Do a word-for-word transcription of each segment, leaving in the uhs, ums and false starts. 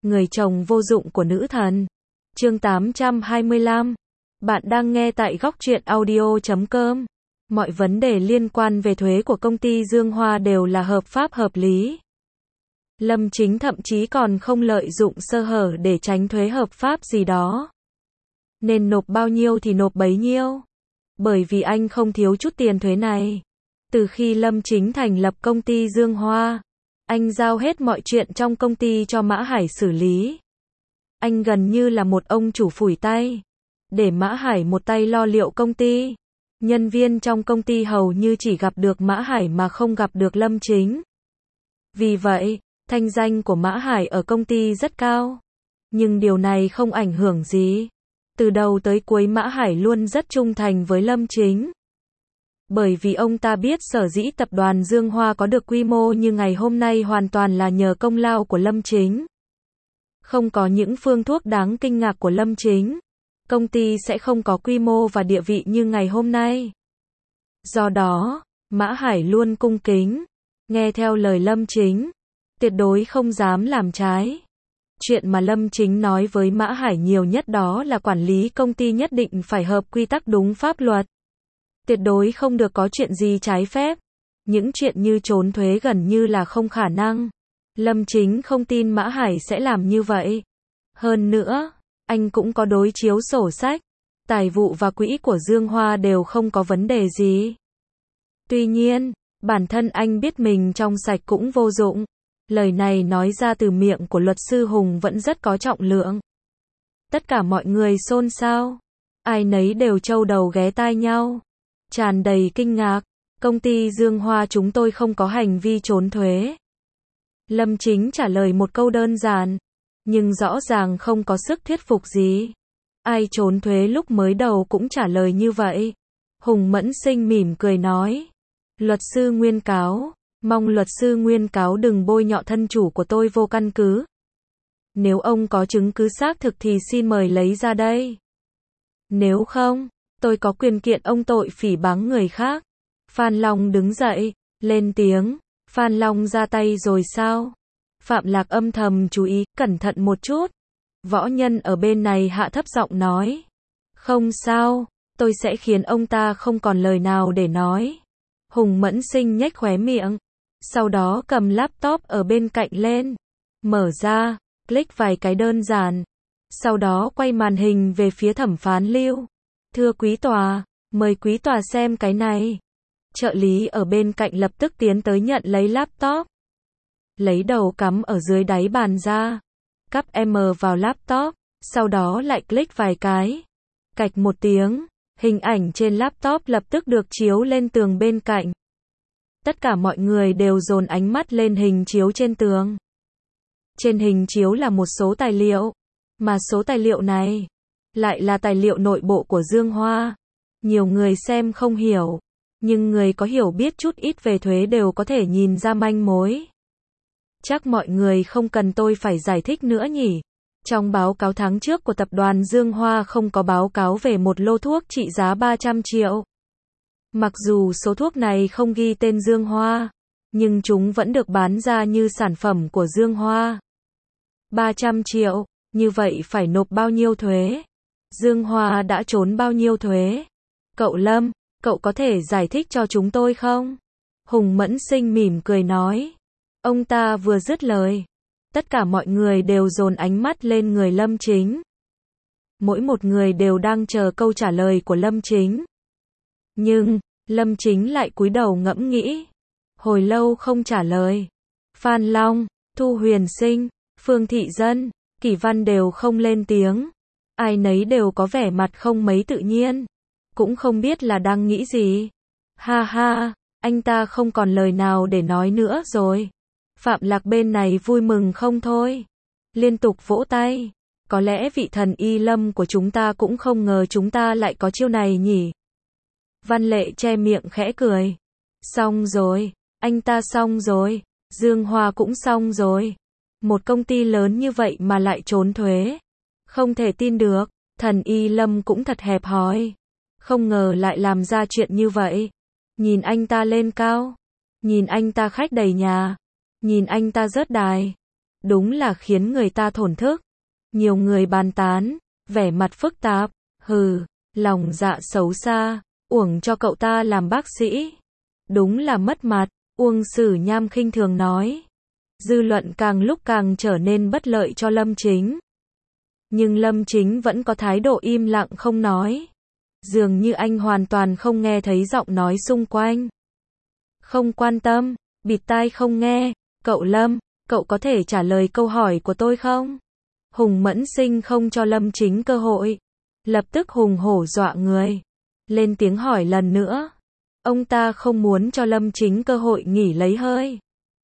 Người chồng vô dụng của nữ thần. Chương tám trăm hai mươi lăm. Bạn đang nghe tại góc truyện audio chấm com. Mọi vấn đề liên quan về thuế của công ty Dương Hoa đều là hợp pháp hợp lý. Lâm Chính thậm chí còn không lợi dụng sơ hở để tránh thuế hợp pháp gì đó. Nên nộp bao nhiêu thì nộp bấy nhiêu. Bởi vì anh không thiếu chút tiền thuế này. Từ khi Lâm Chính thành lập công ty Dương Hoa, anh giao hết mọi chuyện trong công ty cho Mã Hải xử lý. Anh gần như là một ông chủ phủi tay. Để Mã Hải một tay lo liệu công ty. Nhân viên trong công ty hầu như chỉ gặp được Mã Hải mà không gặp được Lâm Chính. Vì vậy, thanh danh của Mã Hải ở công ty rất cao. Nhưng điều này không ảnh hưởng gì. Từ đầu tới cuối Mã Hải luôn rất trung thành với Lâm Chính. Bởi vì ông ta biết sở dĩ tập đoàn Dương Hoa có được quy mô như ngày hôm nay hoàn toàn là nhờ công lao của Lâm Chính. Không có những phương thuốc đáng kinh ngạc của Lâm Chính, công ty sẽ không có quy mô và địa vị như ngày hôm nay. Do đó, Mã Hải luôn cung kính, nghe theo lời Lâm Chính, tuyệt đối không dám làm trái. Chuyện mà Lâm Chính nói với Mã Hải nhiều nhất đó là quản lý công ty nhất định phải hợp quy tắc đúng pháp luật. Tuyệt đối không được có chuyện gì trái phép. Những chuyện như trốn thuế gần như là không khả năng. Lâm Chính không tin Mã Hải sẽ làm như vậy. Hơn nữa, anh cũng có đối chiếu sổ sách. Tài vụ và quỹ của Dương Hoa đều không có vấn đề gì. Tuy nhiên, bản thân anh biết mình trong sạch cũng vô dụng. Lời này nói ra từ miệng của luật sư Hùng vẫn rất có trọng lượng. Tất cả mọi người xôn xao. Ai nấy đều trâu đầu ghé tai nhau. Tràn đầy kinh ngạc. Công ty Dương Hoa chúng tôi không có hành vi trốn thuế. Lâm Chính trả lời một câu đơn giản. Nhưng rõ ràng không có sức thuyết phục gì. Ai trốn thuế lúc mới đầu cũng trả lời như vậy. Hùng Mẫn Sinh mỉm cười nói. Luật sư Nguyên cáo. Mong luật sư Nguyên cáo đừng bôi nhọ thân chủ của tôi vô căn cứ. Nếu ông có chứng cứ xác thực thì xin mời lấy ra đây. Nếu không, tôi có quyền kiện ông tội phỉ báng người khác. Phan Long đứng dậy, lên tiếng. Phan Long ra tay rồi sao? Phạm Lạc âm thầm chú ý, cẩn thận một chút. Võ Nhân ở bên này hạ thấp giọng nói. Không sao, tôi sẽ khiến ông ta không còn lời nào để nói. Hùng Mẫn Sinh nhếch khóe miệng. Sau đó cầm laptop ở bên cạnh lên. Mở ra, click vài cái đơn giản. Sau đó quay màn hình về phía thẩm phán Lưu. Thưa quý tòa, mời quý tòa xem cái này. Trợ lý ở bên cạnh lập tức tiến tới nhận lấy laptop. Lấy đầu cắm ở dưới đáy bàn ra. Cắp M vào laptop. Sau đó lại click vài cái. Cạch một tiếng. Hình ảnh trên laptop lập tức được chiếu lên tường bên cạnh. Tất cả mọi người đều dồn ánh mắt lên hình chiếu trên tường. Trên hình chiếu là một số tài liệu. Mà số tài liệu này lại là tài liệu nội bộ của Dương Hoa. Nhiều người xem không hiểu. Nhưng người có hiểu biết chút ít về thuế đều có thể nhìn ra manh mối. Chắc mọi người không cần tôi phải giải thích nữa nhỉ. Trong báo cáo tháng trước của tập đoàn Dương Hoa không có báo cáo về một lô thuốc trị giá ba trăm triệu. Mặc dù số thuốc này không ghi tên Dương Hoa, nhưng chúng vẫn được bán ra như sản phẩm của Dương Hoa. ba trăm triệu, như vậy phải nộp bao nhiêu thuế? Dương Hoa đã trốn bao nhiêu thuế? Cậu Lâm, cậu có thể giải thích cho chúng tôi không? Hùng Mẫn Sinh mỉm cười nói. Ông ta vừa dứt lời. Tất cả mọi người đều dồn ánh mắt lên người Lâm Chính. Mỗi một người đều đang chờ câu trả lời của Lâm Chính. Nhưng, Lâm Chính lại cúi đầu ngẫm nghĩ. Hồi lâu không trả lời. Phan Long, Thu Huyền Sinh, Phương Thị Dân, Kỷ Văn đều không lên tiếng. Ai nấy đều có vẻ mặt không mấy tự nhiên. Cũng không biết là đang nghĩ gì. Ha ha, anh ta không còn lời nào để nói nữa rồi. Phạm Lạc bên này vui mừng không thôi. Liên tục vỗ tay. Có lẽ vị thần y Lâm của chúng ta cũng không ngờ chúng ta lại có chiêu này nhỉ. Văn Lệ che miệng khẽ cười. Xong rồi, anh ta xong rồi. Dương Hoa cũng xong rồi. Một công ty lớn như vậy mà lại trốn thuế. Không thể tin được. Thần y Lâm cũng thật hẹp hòi. Không ngờ lại làm ra chuyện như vậy. Nhìn anh ta lên cao. Nhìn anh ta khách đầy nhà. Nhìn anh ta rớt đài. Đúng là khiến người ta thổn thức. Nhiều người bàn tán, vẻ mặt phức tạp, hừ, lòng dạ xấu xa, uổng cho cậu ta làm bác sĩ. Đúng là mất mặt, Uông Sử Nham khinh thường nói. Dư luận càng lúc càng trở nên bất lợi cho Lâm Chính. Nhưng Lâm Chính vẫn có thái độ im lặng không nói. Dường như anh hoàn toàn không nghe thấy giọng nói xung quanh. Không quan tâm, bịt tai không nghe. Cậu Lâm, cậu có thể trả lời câu hỏi của tôi không? Hùng Mẫn Sinh không cho Lâm Chính cơ hội. Lập tức hùng hổ dọa người. Lên tiếng hỏi lần nữa. Ông ta không muốn cho Lâm Chính cơ hội nghỉ lấy hơi.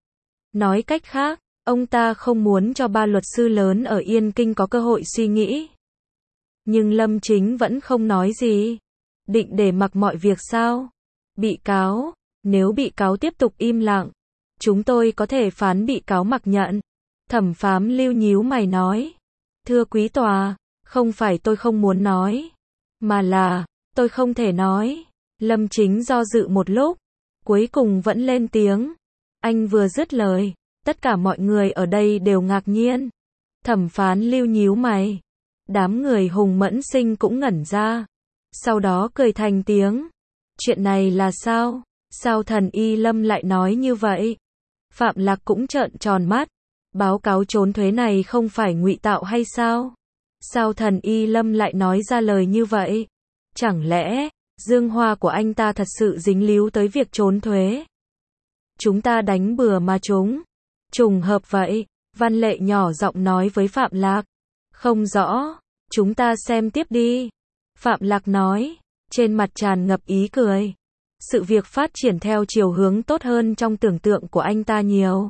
Nói cách khác, ông ta không muốn cho ba luật sư lớn ở Yên Kinh có cơ hội suy nghĩ. Nhưng Lâm Chính vẫn không nói gì. Định để mặc mọi việc sao? Bị cáo, nếu bị cáo tiếp tục im lặng, chúng tôi có thể phán bị cáo mặc nhận. Thẩm phán Lưu nhíu mày nói. Thưa quý tòa, không phải tôi không muốn nói, mà là, tôi không thể nói. Lâm Chính do dự một lúc, cuối cùng vẫn lên tiếng. Anh vừa dứt lời, tất cả mọi người ở đây đều ngạc nhiên. Thẩm phán Lưu nhíu mày. Đám người Hùng Mẫn Sinh cũng ngẩn ra. Sau đó cười thành tiếng. Chuyện này là sao? Sao thần y Lâm lại nói như vậy? Phạm Lạc cũng trợn tròn mắt. Báo cáo trốn thuế này không phải ngụy tạo hay sao? Sao thần y Lâm lại nói ra lời như vậy? Chẳng lẽ, dương hoa của anh ta thật sự dính líu tới việc trốn thuế? Chúng ta đánh bừa mà chúng. Trùng hợp vậy, Văn Lệ nhỏ giọng nói với Phạm Lạc. Không rõ, chúng ta xem tiếp đi. Phạm Lạc nói, trên mặt tràn ngập ý cười. Sự việc phát triển theo chiều hướng tốt hơn trong tưởng tượng của anh ta nhiều.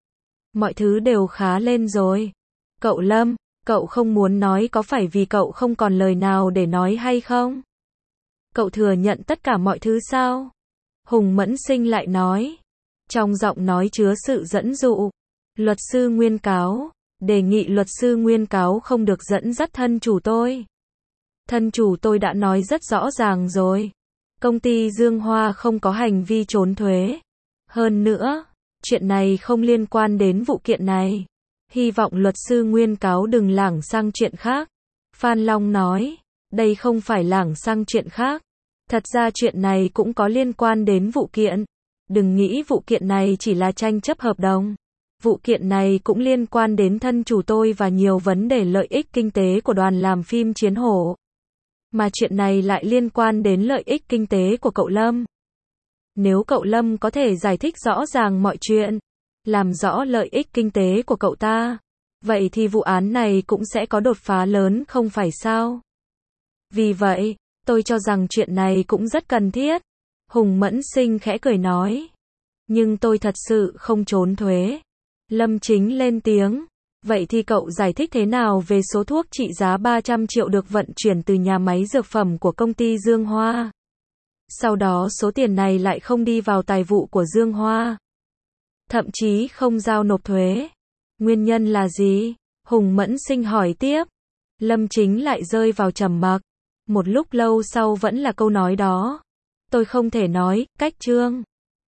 Mọi thứ đều khá lên rồi. Cậu Lâm, cậu không muốn nói có phải vì cậu không còn lời nào để nói hay không? Cậu thừa nhận tất cả mọi thứ sao? Hùng Mẫn Sinh lại nói. Trong giọng nói chứa sự dẫn dụ. Luật sư Nguyên cáo, đề nghị luật sư Nguyên cáo không được dẫn dắt thân chủ tôi. Thân chủ tôi đã nói rất rõ ràng rồi. Công ty Dương Hoa không có hành vi trốn thuế. Hơn nữa, chuyện này không liên quan đến vụ kiện này. Hy vọng luật sư Nguyên cáo đừng lảng sang chuyện khác. Phan Long nói, đây không phải lảng sang chuyện khác. Thật ra chuyện này cũng có liên quan đến vụ kiện. Đừng nghĩ vụ kiện này chỉ là tranh chấp hợp đồng. Vụ kiện này cũng liên quan đến thân chủ tôi và nhiều vấn đề lợi ích kinh tế của đoàn làm phim Chiến Hổ. Mà chuyện này lại liên quan đến lợi ích kinh tế của cậu Lâm. Nếu cậu Lâm có thể giải thích rõ ràng mọi chuyện, làm rõ lợi ích kinh tế của cậu ta, vậy thì vụ án này cũng sẽ có đột phá lớn không phải sao? Vì vậy, tôi cho rằng chuyện này cũng rất cần thiết. Hùng Mẫn Sinh khẽ cười nói. Nhưng tôi thật sự không trốn thuế. Lâm Chính lên tiếng. Vậy thì cậu giải thích thế nào về số thuốc trị giá ba trăm triệu được vận chuyển từ nhà máy dược phẩm của công ty Dương Hoa? Sau đó số tiền này lại không đi vào tài vụ của Dương Hoa. Thậm chí không giao nộp thuế. Nguyên nhân là gì? Hùng Mẫn Sinh hỏi tiếp. Lâm Chính lại rơi vào trầm mặc. Một lúc lâu sau vẫn là câu nói đó. Tôi không thể nói, cách Trương